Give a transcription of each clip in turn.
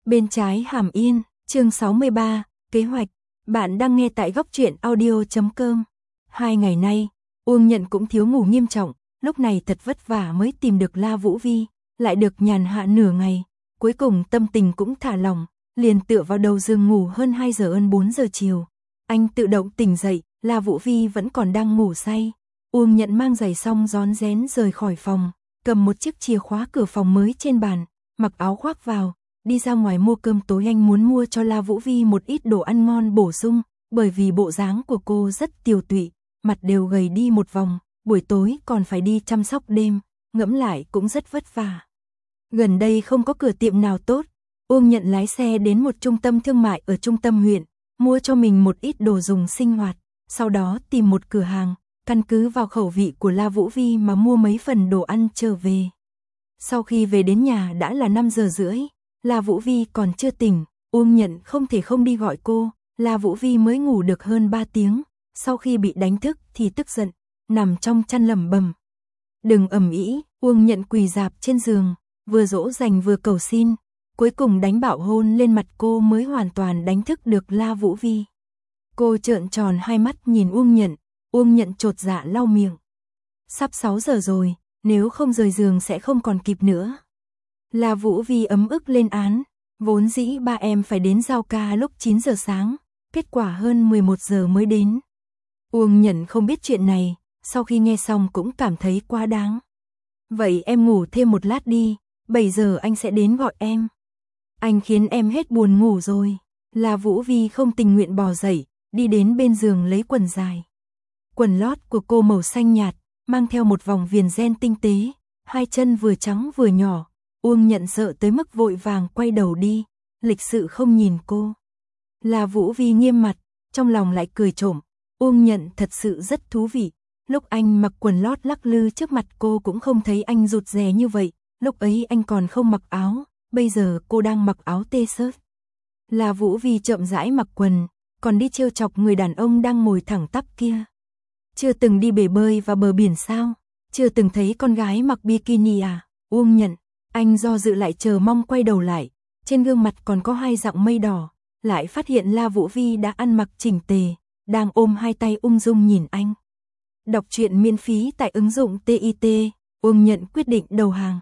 Bên trái Hàm Yên, chương 63, kế hoạch. Bạn đang nghe tại góc truyện audio.com. 2 ngày nay, Uông Nhận cũng thiếu ngủ nghiêm trọng, lúc này thật vất vả mới tìm được La Vũ Vi, lại được nhàn hạ nửa ngày, cuối cùng tâm tình cũng thả lỏng, liền tựa vào đầu giường ngủ hơn 2 giờ hơn 4 giờ chiều. Anh tự động tỉnh dậy, La Vũ Vi vẫn còn đang ngủ say. Uông Nhận mang giày xong rón rén rời khỏi phòng, cầm một chiếc chìa khóa cửa phòng mới trên bàn, mặc áo khoác vào, đi ra ngoài mua cơm tối. Anh muốn mua cho La Vũ Vi một ít đồ ăn ngon bổ sung, bởi vì bộ dáng của cô rất tiều tụy, mặt đều gầy đi một vòng, buổi tối còn phải đi chăm sóc đêm, ngẫm lại cũng rất vất vả. Gần đây không có cửa tiệm nào tốt, Uông Nhận lái xe đến một trung tâm thương mại ở trung tâm huyện, mua cho mình một ít đồ dùng sinh hoạt, sau đó tìm một cửa hàng, căn cứ vào khẩu vị của La Vũ Vi mà mua mấy phần đồ ăn trở về. Sau khi về đến nhà đã là 5 giờ rưỡi, La Vũ Vi còn chưa tỉnh, Uông Nhận không thể không đi gọi cô. La Vũ Vi mới ngủ được hơn 3 tiếng, sau khi bị đánh thức thì tức giận, nằm trong chăn lẩm bẩm. Đừng ầm ĩ, Uông Nhận quỳ rạp trên giường, vừa dỗ dành vừa cầu xin, cuối cùng đánh bạo hôn lên mặt cô mới hoàn toàn đánh thức được La Vũ Vi. Cô trợn tròn hai mắt nhìn Uông Nhận chột dạ lau miệng. Sắp 6 giờ rồi, nếu không rời giường sẽ không còn kịp nữa. La Vũ Vi ấm ức lên án, vốn dĩ ba em phải đến giao ca lúc 9 giờ sáng, kết quả hơn 11 giờ mới đến. Uông Nhận không biết chuyện này, sau khi nghe xong cũng cảm thấy quá đáng. Vậy em ngủ thêm một lát đi, 7 giờ anh sẽ đến gọi em. Anh khiến em hết buồn ngủ rồi. La Vũ Vi không tình nguyện bò dậy, đi đến bên giường lấy quần dài. Quần lót của cô màu xanh nhạt, mang theo một vòng viền ren tinh tế, hai chân vừa trắng vừa nhỏ. Uông Nhận sợ tới mức vội vàng quay đầu đi, lịch sự không nhìn cô. La Vũ Vi nghiêm mặt, trong lòng lại cười trộm. Uông Nhận thật sự rất thú vị. Lúc anh mặc quần lót lắc lư trước mặt cô cũng không thấy anh rụt rè như vậy. Lúc ấy anh còn không mặc áo, bây giờ cô đang mặc áo t-shirt. La Vũ Vi chậm rãi mặc quần, còn đi trêu chọc người đàn ông đang ngồi thẳng tắp kia. Chưa từng đi bể bơi và bờ biển sao? Chưa từng thấy con gái mặc bikini à? Uông Nhận, anh do dự lại chờ mong quay đầu lại, trên gương mặt còn có hai dặng mây đỏ, lại phát hiện La Vũ Vi đã ăn mặc chỉnh tề, đang ôm hai tay ung dung nhìn anh. Đọc truyện miễn phí tại ứng dụng TIT, Uông Nhận quyết định đầu hàng.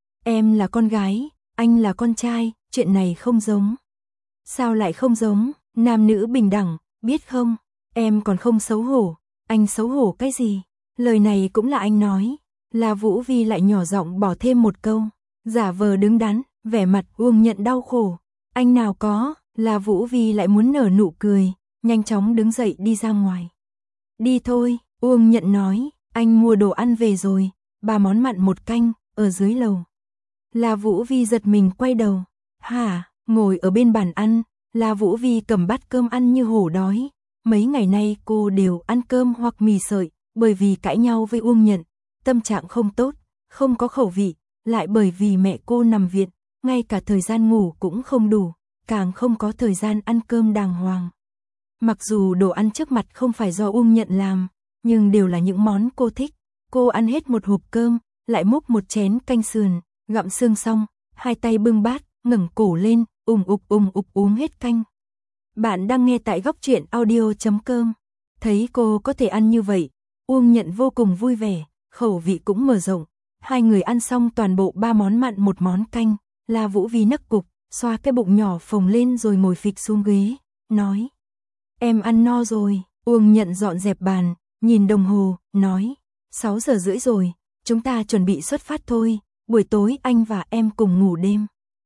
Em là con gái, anh là con trai, chuyện này không giống. Sao lại không giống, nam nữ bình đẳng, biết không? Em còn không xấu hổ, anh xấu hổ cái gì? Lời này cũng là anh nói. La Vũ Vi lại nhỏ giọng bỏ thêm một câu, giả vờ đứng đắn, vẻ mặt Uông Nhận đau khổ. Anh nào có, La Vũ Vi lại muốn nở nụ cười, nhanh chóng đứng dậy đi ra ngoài. Đi thôi, Uông Nhận nói, anh mua đồ ăn về rồi, 3 món mặn 1 canh, ở dưới lầu. La Vũ Vi giật mình quay đầu, hả, ngồi ở bên bàn ăn, La Vũ Vi cầm bát cơm ăn như hổ đói. Mấy ngày nay cô đều ăn cơm hoặc mì sợi, bởi vì cãi nhau với Uông Nhận, tâm trạng không tốt, không có khẩu vị, lại bởi vì mẹ cô nằm viện, ngay cả thời gian ngủ cũng không đủ, càng không có thời gian ăn cơm đàng hoàng. Mặc dù đồ ăn trước mặt không phải do Uông Nhận làm, nhưng đều là những món cô thích. Cô ăn hết một hộp cơm, lại múc một chén canh sườn, gặm xương xong, hai tay bưng bát, ngẩng cổ lên, ục uống hết canh. Bạn đang nghe tại góc truyện audio.com. Thấy cô có thể ăn như vậy, Uông Nhận vô cùng vui vẻ, khẩu vị cũng mở rộng. Hai người ăn xong toàn bộ 3 món mặn 1 món canh, La Vũ Vi nấc cục, xoa cái bụng nhỏ phồng lên rồi ngồi phịch xuống ghế, nói. Em ăn no rồi. Uông Nhận dọn dẹp bàn, nhìn đồng hồ, nói. 6 giờ rưỡi rồi, chúng ta chuẩn bị xuất phát thôi, buổi tối anh và em cùng ngủ đêm.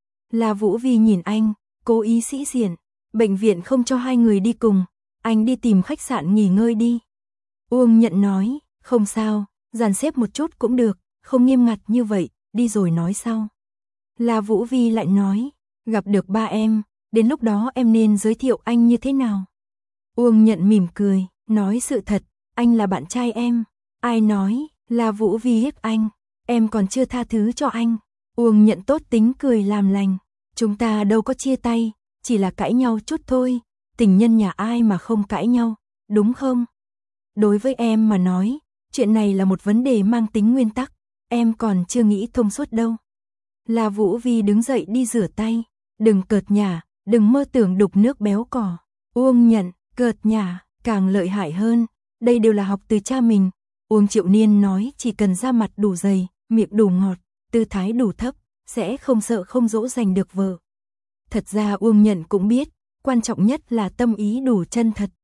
La Vũ Vi nhìn anh, cố ý sĩ diện. Bệnh viện không cho hai người đi cùng, anh đi tìm khách sạn nghỉ ngơi đi. Uông Nhận nói, không sao, dàn xếp một chút cũng được, không nghiêm ngặt như vậy, đi rồi nói sau. La Vũ Vi lại nói, gặp được ba em, đến lúc đó em nên giới thiệu anh như thế nào? Uông Nhận mỉm cười, nói sự thật, anh là bạn trai em. Ai nói? La Vũ Vi hiếp anh, em còn chưa tha thứ cho anh. Uông Nhận tốt tính cười làm lành, chúng ta đâu có chia tay, chỉ là cãi nhau chút thôi, tình nhân nhà ai mà không cãi nhau, đúng không? Đối với em mà nói, chuyện này là một vấn đề mang tính nguyên tắc, em còn chưa nghĩ thông suốt đâu. La Vũ Vi đứng dậy đi rửa tay, đừng cợt nhả, đừng mơ tưởng đục nước béo cò. Uông Nhận, cợt nhả, càng lợi hại hơn, đây đều là học từ cha mình. Uông Triệu Niên nói chỉ cần da mặt đủ dày, miệng đủ ngọt, tư thái đủ thấp, sẽ không sợ không dỗ dành được vợ. Thật ra Uông Nhận cũng biết, quan trọng nhất là tâm ý đủ chân thật.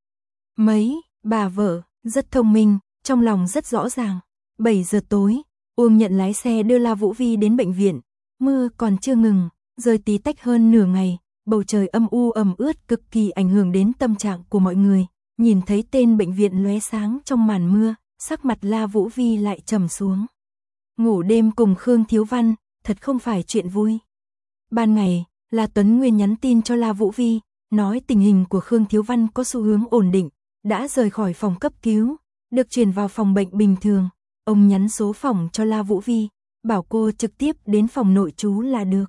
Bà vợ, rất thông minh, trong lòng rất rõ ràng. 7 giờ tối, Uông Nhận lái xe đưa La Vũ Vi đến bệnh viện. Mưa còn chưa ngừng, rơi tí tách hơn nửa ngày, bầu trời âm u ẩm ướt cực kỳ ảnh hưởng đến tâm trạng của mọi người. Nhìn thấy tên bệnh viện lóe sáng trong màn mưa, sắc mặt La Vũ Vi lại trầm xuống. Ngủ đêm cùng Khương Thiếu Văn, thật không phải chuyện vui. Ban ngày, La Tuấn Nguyên nhắn tin cho La Vũ Vi, nói tình hình của Khương Thiếu Văn có xu hướng ổn định, đã rời khỏi phòng cấp cứu, được chuyển vào phòng bệnh bình thường. Ông nhắn số phòng cho La Vũ Vi, bảo cô trực tiếp đến phòng nội trú là được.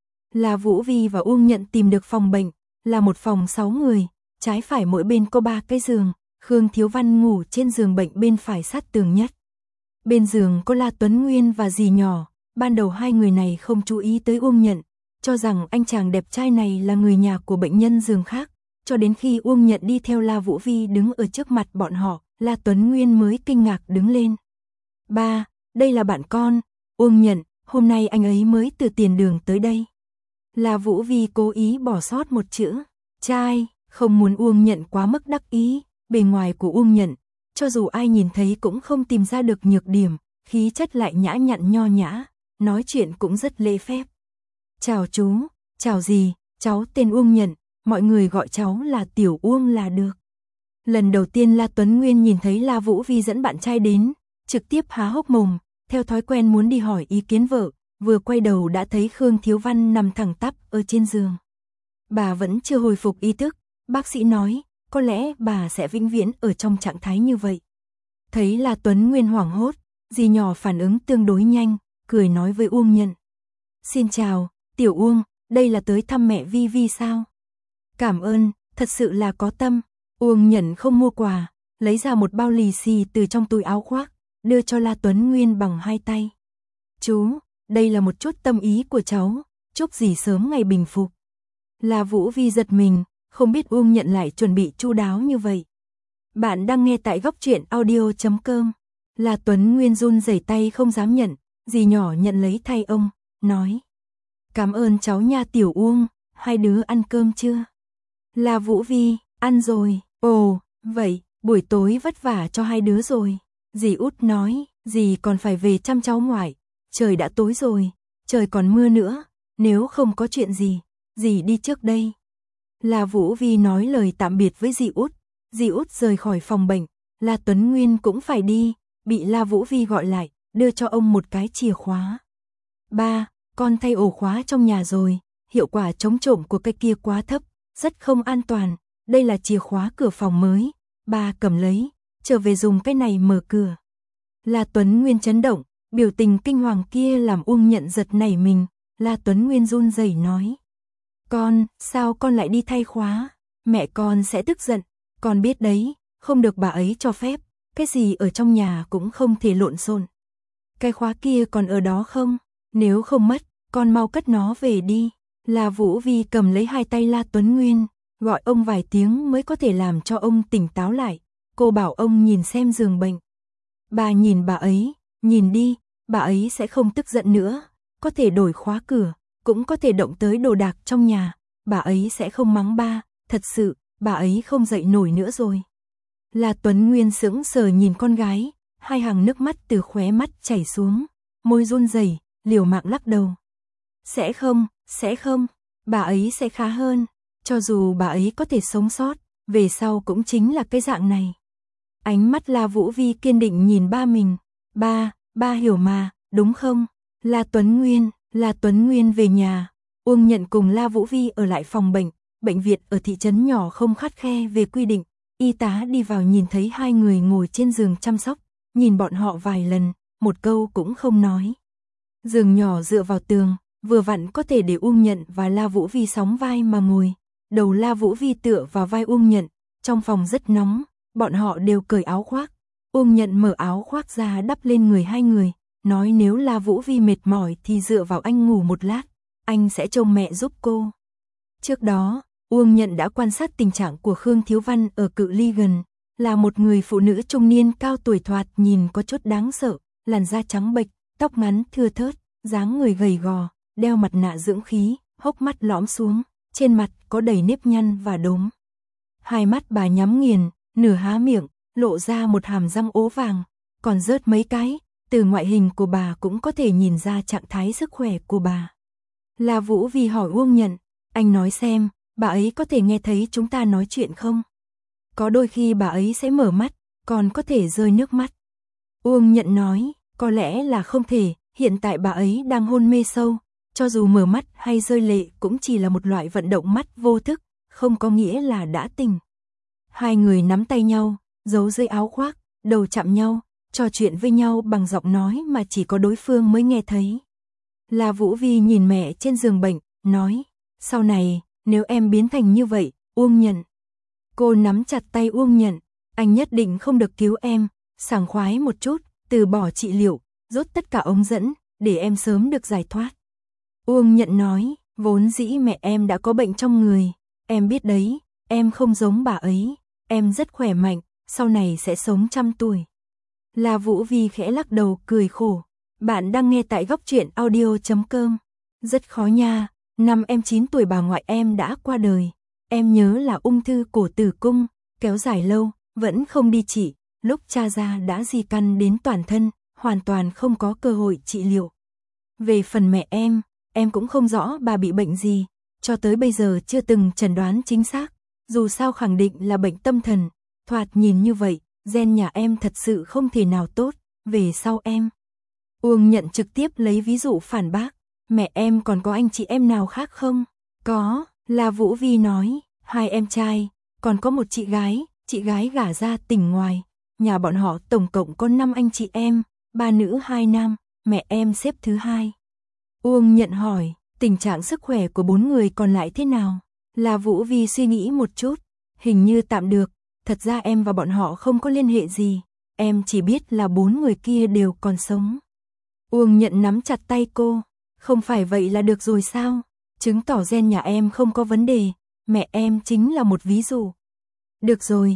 La Vũ Vi và Uông Nhận tìm được phòng bệnh, là một phòng 6 người, trái phải mỗi bên có 3 cái giường. Khương Thiếu Văn ngủ trên giường bệnh bên phải sát tường nhất. Bên giường có La Tuấn Nguyên và dì nhỏ. Ban đầu hai người này không chú ý tới Uông Nhận, cho rằng anh chàng đẹp trai này là người nhà của bệnh nhân giường khác. Cho đến khi Uông Nhận đi theo La Vũ Vi đứng ở trước mặt bọn họ, La Tuấn Nguyên mới kinh ngạc đứng lên. Ba, đây là bạn con, Uông Nhận, hôm nay anh ấy mới từ tiền đường tới đây. La Vũ Vi cố ý bỏ sót một chữ, trai, không muốn Uông Nhận quá mức đắc ý. Bề ngoài của Uông Nhận, cho dù ai nhìn thấy cũng không tìm ra được nhược điểm, khí chất lại nhã nhặn nho nhã, nói chuyện cũng rất lễ phép. Chào chú, chào dì, cháu tên Uông Nhận, mọi người gọi cháu là Tiểu Uông là được. Lần đầu tiên La Tuấn Nguyên nhìn thấy La Vũ Vi dẫn bạn trai đến, trực tiếp há hốc mồm, theo thói quen muốn đi hỏi ý kiến vợ, vừa quay đầu đã thấy Khương Thiếu Văn nằm thẳng tắp ở trên giường. Bà vẫn chưa hồi phục ý thức, bác sĩ nói, có lẽ bà sẽ vĩnh viễn ở trong trạng thái như vậy. Thấy La Tuấn Nguyên hoảng hốt, dì nhỏ phản ứng tương đối nhanh, cười nói với Uông Nhận. Xin chào, Tiểu Uông, đây là tới thăm mẹ Vi Vi sao? Cảm ơn, thật sự là có tâm. Uông Nhận không mua quà, lấy ra một bao lì xì từ trong túi áo khoác, đưa cho La Tuấn Nguyên bằng hai tay. Chú, đây là một chút tâm ý của cháu, chúc dì sớm ngày bình phục. La Vũ Vi giật mình, không biết Uông Nhận lại chuẩn bị chu đáo như vậy. Bạn đang nghe tại góc truyện audio.com. La Tuấn Nguyên run rẩy tay không dám nhận, dì nhỏ nhận lấy thay ông, nói. Cảm ơn cháu nha Tiểu Uông, hai đứa ăn cơm chưa? La Vũ Vi, ăn rồi, ồ, vậy, buổi tối vất vả cho hai đứa rồi. Dì Út nói, dì còn phải về chăm cháu ngoại, trời đã tối rồi, trời còn mưa nữa, nếu không có chuyện gì, dì đi trước đây. La Vũ Vi nói lời tạm biệt với dì Út rời khỏi phòng bệnh, La Tuấn Nguyên cũng phải đi, bị La Vũ Vi gọi lại, đưa cho ông một cái chìa khóa. Ba, con thay ổ khóa trong nhà rồi, hiệu quả chống trộm của cái kia quá thấp, rất không an toàn, đây là chìa khóa cửa phòng mới, ba cầm lấy, trở về dùng cái này mở cửa. La Tuấn Nguyên chấn động, biểu tình kinh hoàng kia làm Uông Nhận giật nảy mình, La Tuấn Nguyên run rẩy nói. Con, sao con lại đi thay khóa? Mẹ con sẽ tức giận, con biết đấy, không được bà ấy cho phép, cái gì ở trong nhà cũng không thể lộn xộn. Cái khóa kia còn ở đó không? Nếu không mất, con mau cất nó về đi. La Vũ Vi cầm lấy hai tay La Tuấn Nguyên, gọi ông vài tiếng mới có thể làm cho ông tỉnh táo lại. Cô bảo ông nhìn xem giường bệnh. Bà nhìn bà ấy, nhìn đi, bà ấy sẽ không tức giận nữa, có thể đổi khóa cửa, cũng có thể động tới đồ đạc trong nhà, bà ấy sẽ không mắng ba, thật sự, bà ấy không dậy nổi nữa rồi. La Tuấn Nguyên sững sờ nhìn con gái, hai hàng nước mắt từ khóe mắt chảy xuống, môi run rẩy, liều mạng lắc đầu. Sẽ không, bà ấy sẽ khá hơn, cho dù bà ấy có thể sống sót, về sau cũng chính là cái dạng này. Ánh mắt La Vũ Vi kiên định nhìn ba mình, ba hiểu mà, đúng không? La Tuấn Nguyên về nhà, Uông Nhận cùng La Vũ Vi ở lại phòng bệnh viện ở thị trấn nhỏ không khắt khe về quy định, y tá đi vào nhìn thấy hai người ngồi trên giường chăm sóc, nhìn bọn họ vài lần, một câu cũng không nói. Giường nhỏ dựa vào tường, vừa vặn có thể để Uông Nhận và La Vũ Vi sóng vai mà ngồi, đầu La Vũ Vi tựa vào vai Uông Nhận, trong phòng rất nóng, bọn họ đều cởi áo khoác, Uông Nhận mở áo khoác ra đắp lên người hai người, nói nếu La Vũ Vi mệt mỏi thì dựa vào anh ngủ một lát, anh sẽ trông mẹ giúp cô. Trước đó, Uông Nhận đã quan sát tình trạng của Khương Thiếu Văn ở cự ly gần, là một người phụ nữ trung niên cao tuổi thoạt nhìn có chút đáng sợ, làn da trắng bệch, tóc ngắn thưa thớt, dáng người gầy gò, đeo mặt nạ dưỡng khí, hốc mắt lõm xuống, trên mặt có đầy nếp nhăn và đốm. Hai mắt bà nhắm nghiền, nửa há miệng, lộ ra một hàm răng ố vàng, còn rớt mấy cái, từ ngoại hình của bà cũng có thể nhìn ra trạng thái sức khỏe của bà. La Vũ Vi hỏi Uông Nhận, anh nói xem, bà ấy có thể nghe thấy chúng ta nói chuyện không? Có đôi khi bà ấy sẽ mở mắt, còn có thể rơi nước mắt. Uông Nhận nói, có lẽ là không thể, hiện tại bà ấy đang hôn mê sâu, cho dù mở mắt hay rơi lệ cũng chỉ là một loại vận động mắt vô thức, không có nghĩa là đã tỉnh. Hai người nắm tay nhau, giấu dưới áo khoác, đầu chạm nhau, trò chuyện với nhau bằng giọng nói mà chỉ có đối phương mới nghe thấy. La Vũ Vi nhìn mẹ trên giường bệnh, nói, sau này, nếu em biến thành như vậy, Uông Nhận. Cô nắm chặt tay Uông Nhận, anh nhất định không được cứu em, sảng khoái một chút, từ bỏ trị liệu, rút tất cả ống dẫn, để em sớm được giải thoát. Uông Nhận nói, vốn dĩ mẹ em đã có bệnh trong người, em biết đấy, em không giống bà ấy, em rất khỏe mạnh, sau này sẽ sống 100 tuổi. La Vũ Vi khẽ lắc đầu cười khổ, bạn đang nghe tại Góc Truyện Audio.com. Rất khó nha, năm em 9 tuổi bà ngoại em đã qua đời, em nhớ là ung thư cổ tử cung, kéo dài lâu, vẫn không đi trị, lúc tra ra đã di căn đến toàn thân, hoàn toàn không có cơ hội trị liệu. Về phần mẹ em cũng không rõ bà bị bệnh gì, cho tới bây giờ chưa từng chẩn đoán chính xác, dù sao khẳng định là bệnh tâm thần, thoạt nhìn như vậy, gen nhà em thật sự không thể nào tốt, về sau em. Uông Nhận trực tiếp lấy ví dụ phản bác, mẹ em còn có anh chị em nào khác không? Có, La Vũ Vi nói, 2 em trai, còn có một chị gái gả ra tỉnh ngoài, nhà bọn họ tổng cộng có 5 anh chị em, 3 nữ 2 nam, mẹ em xếp thứ 2. Uông Nhận hỏi, tình trạng sức khỏe của 4 người còn lại thế nào? La Vũ Vi suy nghĩ một chút, hình như tạm được, thật ra em và bọn họ không có liên hệ gì, em chỉ biết là 4 người kia đều còn sống. Uông Nhận nắm chặt tay cô, không phải vậy là được rồi sao? Chứng tỏ gen nhà em không có vấn đề, mẹ em chính là một ví dụ. Được rồi,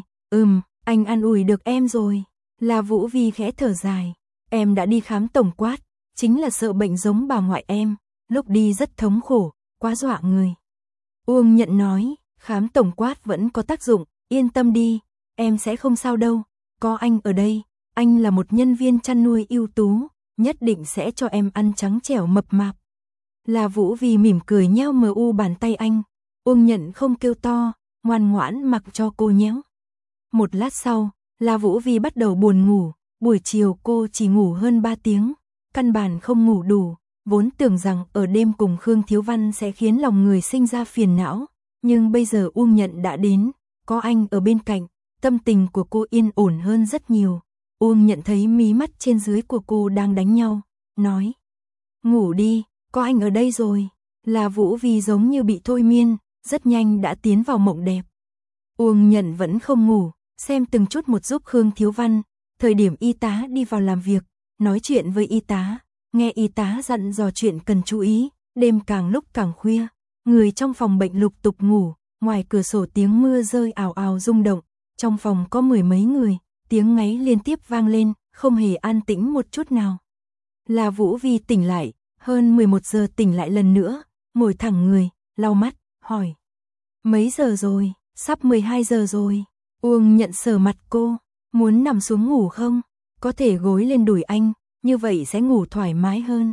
anh an ủi được em rồi. La Vũ Vi khẽ thở dài, em đã đi khám tổng quát, chính là sợ bệnh giống bà ngoại em, lúc đi rất thống khổ, quá dọa người. Uông Nhận nói, khám tổng quát vẫn có tác dụng, yên tâm đi, em sẽ không sao đâu, có anh ở đây, anh là một nhân viên chăn nuôi ưu tú, nhất định sẽ cho em ăn trắng trẻo mập mạp. La Vũ Vi mỉm cười nheo mờ u bàn tay anh, Uông Nhận không kêu to, ngoan ngoãn mặc cho cô nhéo. Một lát sau, La Vũ Vi bắt đầu buồn ngủ, buổi chiều cô chỉ ngủ hơn 3 tiếng, căn bản không ngủ đủ, vốn tưởng rằng ở đêm cùng Khương Thiếu Văn sẽ khiến lòng người sinh ra phiền não, nhưng bây giờ Uông Nhận đã đến, có anh ở bên cạnh, tâm tình của cô yên ổn hơn rất nhiều. Uông Nhận thấy mí mắt trên dưới của cô đang đánh nhau, nói, ngủ đi, có anh ở đây rồi. La Vũ Vi giống như bị thôi miên, rất nhanh đã tiến vào mộng đẹp. Uông Nhận vẫn không ngủ, xem từng chút một giúp Khương Thiếu Văn, thời điểm y tá đi vào làm việc, nói chuyện với y tá, nghe y tá dặn dò chuyện cần chú ý, đêm càng lúc càng khuya, người trong phòng bệnh lục tục ngủ, ngoài cửa sổ tiếng mưa rơi ào ào rung động, trong phòng có 10 mấy người, tiếng ngáy liên tiếp vang lên, không hề an tĩnh một chút nào. La Vũ Vi tỉnh lại, hơn 11 giờ tỉnh lại lần nữa, ngồi thẳng người, lau mắt, hỏi. Mấy giờ rồi? Sắp 12 giờ rồi. Uông Nhận sờ mặt cô, muốn nằm xuống ngủ không? Có thể gối lên đùi anh, như vậy sẽ ngủ thoải mái hơn.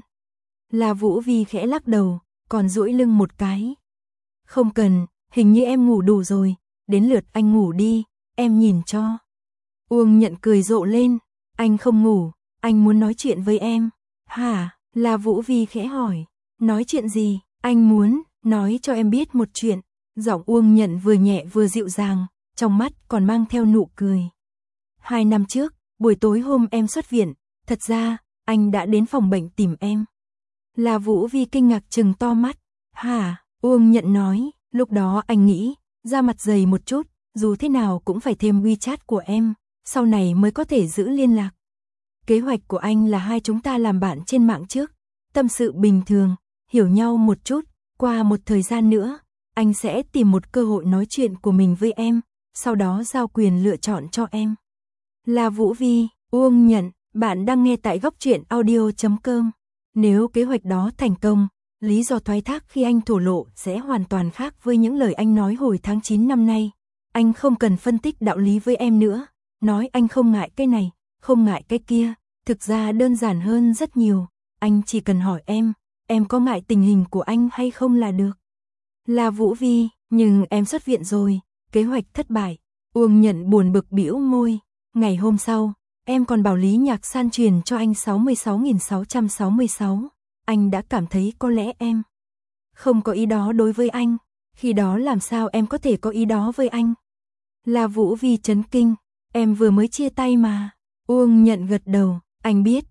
La Vũ Vi khẽ lắc đầu, còn duỗi lưng một cái. Không cần, hình như em ngủ đủ rồi, đến lượt anh ngủ đi, em nhìn cho. Uông Nhận cười rộ lên, anh không ngủ, anh muốn nói chuyện với em. Hả? La Vũ Vi khẽ hỏi, nói chuyện gì? Anh muốn nói cho em biết một chuyện. Giọng Uông Nhận vừa nhẹ vừa dịu dàng, trong mắt còn mang theo nụ cười. 2 năm trước, buổi tối hôm em xuất viện, thật ra, anh đã đến phòng bệnh tìm em. La Vũ Vi kinh ngạc trừng to mắt. Hả? Uông Nhận nói, lúc đó anh nghĩ, da mặt dày một chút, dù thế nào cũng phải thêm WeChat của em, sau này mới có thể giữ liên lạc. Kế hoạch của anh là hai chúng ta làm bạn trên mạng trước, tâm sự bình thường, hiểu nhau một chút, qua một thời gian nữa, anh sẽ tìm một cơ hội nói chuyện của mình với em, sau đó giao quyền lựa chọn cho em. Là Vũ Vi, Uông Nhận, bạn đang nghe tại góc truyện audio.com. Nếu kế hoạch đó thành công, lý do thoái thác khi anh thổ lộ sẽ hoàn toàn khác với những lời anh nói hồi tháng 9 năm nay. Anh không cần phân tích đạo lý với em nữa, nói anh không ngại cái này, không ngại cái kia, thực ra đơn giản hơn rất nhiều, anh chỉ cần hỏi em có ngại tình hình của anh hay không là được. Là Vũ Vi, nhưng em xuất viện rồi, kế hoạch thất bại. Uông Nhận buồn bực bĩu môi, ngày hôm sau, em còn bảo Lý Nhạc San truyền cho anh 66.666, anh đã cảm thấy có lẽ em không có ý đó đối với anh, khi đó làm sao em có thể có ý đó với anh. Là Vũ Vi chấn kinh, em vừa mới chia tay mà. Uông Nhận gật đầu, anh biết,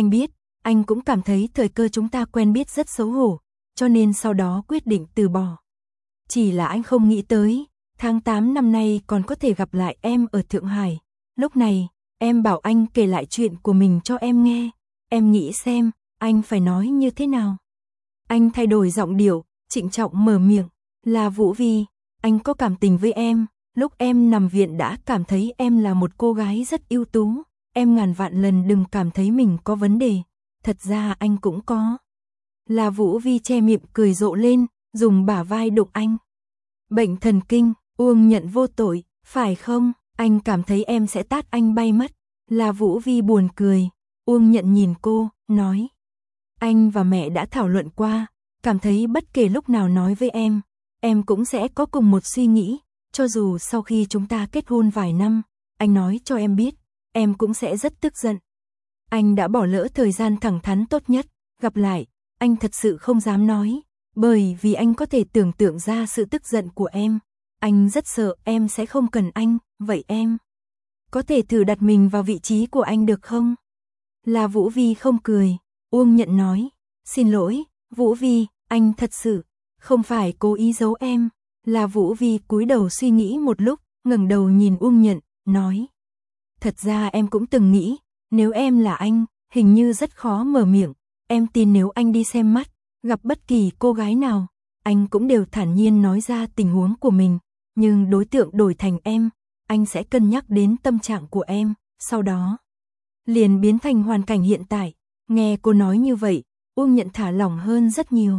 anh cũng cảm thấy thời cơ chúng ta quen biết rất xấu hổ, cho nên sau đó quyết định từ bỏ. Chỉ là anh không nghĩ tới, tháng 8 năm nay còn có thể gặp lại em ở Thượng Hải. Lúc này, em bảo anh kể lại chuyện của mình cho em nghe. Em nghĩ xem, anh phải nói như thế nào. Anh thay đổi giọng điệu, trịnh trọng mở miệng. Là Vũ Vi, anh có cảm tình với em. Lúc em nằm viện đã cảm thấy em là một cô gái rất ưu tú. Em ngàn vạn lần đừng cảm thấy mình có vấn đề. Thật ra anh cũng có. Là Vũ Vi che miệng cười rộ lên, dùng bả vai đụng anh. Bệnh thần kinh, Uông Nhận vô tội, phải không? Anh cảm thấy em sẽ tát anh bay mất. Là Vũ Vi buồn cười. Uông Nhận nhìn cô, nói. Anh và mẹ đã thảo luận qua, cảm thấy bất kể lúc nào nói với em cũng sẽ có cùng một suy nghĩ. Cho dù sau khi chúng ta kết hôn vài năm, anh nói cho em biết, em cũng sẽ rất tức giận. Anh đã bỏ lỡ thời gian thẳng thắn tốt nhất, gặp lại, anh thật sự không dám nói, bởi vì anh có thể tưởng tượng ra sự tức giận của em. Anh rất sợ em sẽ không cần anh, vậy em có thể thử đặt mình vào vị trí của anh được không? Là Vũ Vi không cười, Uông Nhận nói, xin lỗi, Vũ Vi, anh thật sự không phải cố ý giấu em. Là Vũ Vi cúi đầu suy nghĩ một lúc, ngẩng đầu nhìn Uông Nhận, nói. Thật ra em cũng từng nghĩ, nếu em là anh, hình như rất khó mở miệng. Em tin nếu anh đi xem mắt, gặp bất kỳ cô gái nào, anh cũng đều thản nhiên nói ra tình huống của mình. Nhưng đối tượng đổi thành em, anh sẽ cân nhắc đến tâm trạng của em, sau đó liền biến thành hoàn cảnh hiện tại. Nghe cô nói như vậy, Uông Nhận thả lỏng hơn rất nhiều.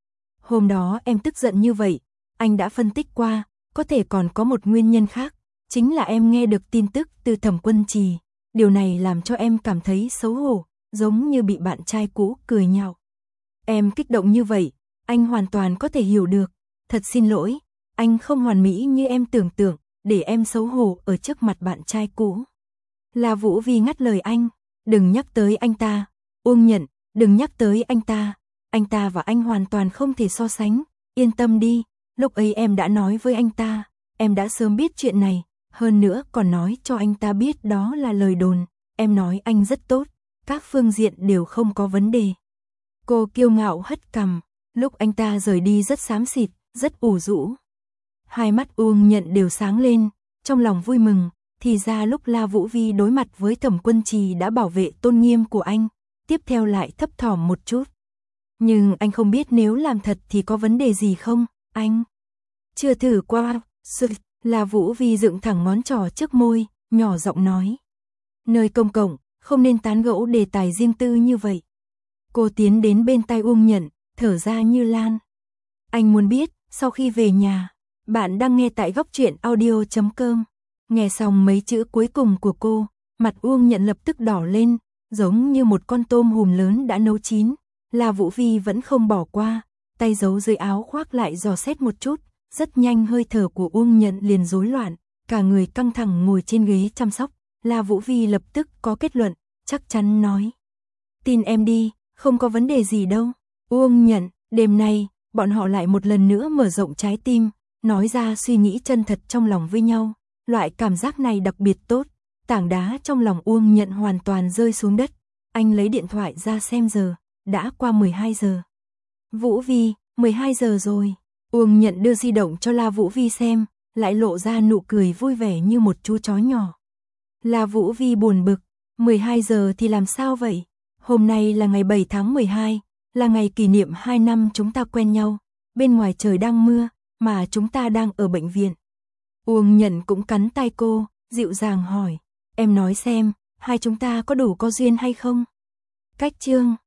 Hôm đó em tức giận như vậy, anh đã phân tích qua, có thể còn có một nguyên nhân khác, chính là em nghe được tin tức từ Thẩm Quân Trì. Điều này làm cho em cảm thấy xấu hổ, giống như bị bạn trai cũ cười nhạo. Em kích động như vậy, anh hoàn toàn có thể hiểu được. Thật xin lỗi, anh không hoàn mỹ như em tưởng tượng, để em xấu hổ ở trước mặt bạn trai cũ. Là Vũ Vi ngắt lời anh, đừng nhắc tới anh ta. Uông Nhận, đừng nhắc tới anh ta và anh hoàn toàn không thể so sánh, yên tâm đi, lúc ấy em đã nói với anh ta, em đã sớm biết chuyện này, hơn nữa còn nói cho anh ta biết đó là lời đồn, em nói anh rất tốt, các phương diện đều không có vấn đề. Cô kiêu ngạo hất cằm, lúc anh ta rời đi rất xám xịt, rất ủ rũ. Hai mắt Uông Nhận đều sáng lên, trong lòng vui mừng, thì ra lúc La Vũ Vi đối mặt với Thẩm Quân Trì đã bảo vệ tôn nghiêm của anh, tiếp theo lại thấp thỏm một chút. Nhưng anh không biết nếu làm thật thì có vấn đề gì không, anh chưa thử qua. La Vũ Vi dựng thẳng ngón trỏ trước môi, nhỏ giọng nói. Nơi công cộng, không nên tán gẫu đề tài riêng tư như vậy. Cô tiến đến bên tai Uông Nhận, thở ra như lan. Anh muốn biết, sau khi về nhà, bạn đang nghe tại góc truyện audio.com. Nghe xong mấy chữ cuối cùng của cô, mặt Uông Nhận lập tức đỏ lên, giống như một con tôm hùm lớn đã nấu chín. La Vũ Vi vẫn không bỏ qua, tay giấu dưới áo khoác lại dò xét một chút, rất nhanh hơi thở của Uông Nhận liền rối loạn, cả người căng thẳng ngồi trên ghế chăm sóc. La Vũ Vi lập tức có kết luận, chắc chắn nói. Tin em đi, không có vấn đề gì đâu. Uông Nhận, đêm nay, bọn họ lại một lần nữa mở rộng trái tim, nói ra suy nghĩ chân thật trong lòng với nhau. Loại cảm giác này đặc biệt tốt, tảng đá trong lòng Uông Nhận hoàn toàn rơi xuống đất. Anh lấy điện thoại ra xem giờ, đã qua 12 giờ. Vũ Vi, 12 giờ rồi. Uông Nhận đưa di động cho La Vũ Vi xem, lại lộ ra nụ cười vui vẻ như một chú chó nhỏ. La Vũ Vi buồn bực, 12 giờ thì làm sao vậy? Hôm nay là ngày 7 tháng 12, là ngày kỷ niệm 2 năm chúng ta quen nhau. Bên ngoài trời đang mưa, mà chúng ta đang ở bệnh viện. Uông Nhận cũng cắn tai cô, dịu dàng hỏi, em nói xem, hai chúng ta có đủ có duyên hay không? Cách chương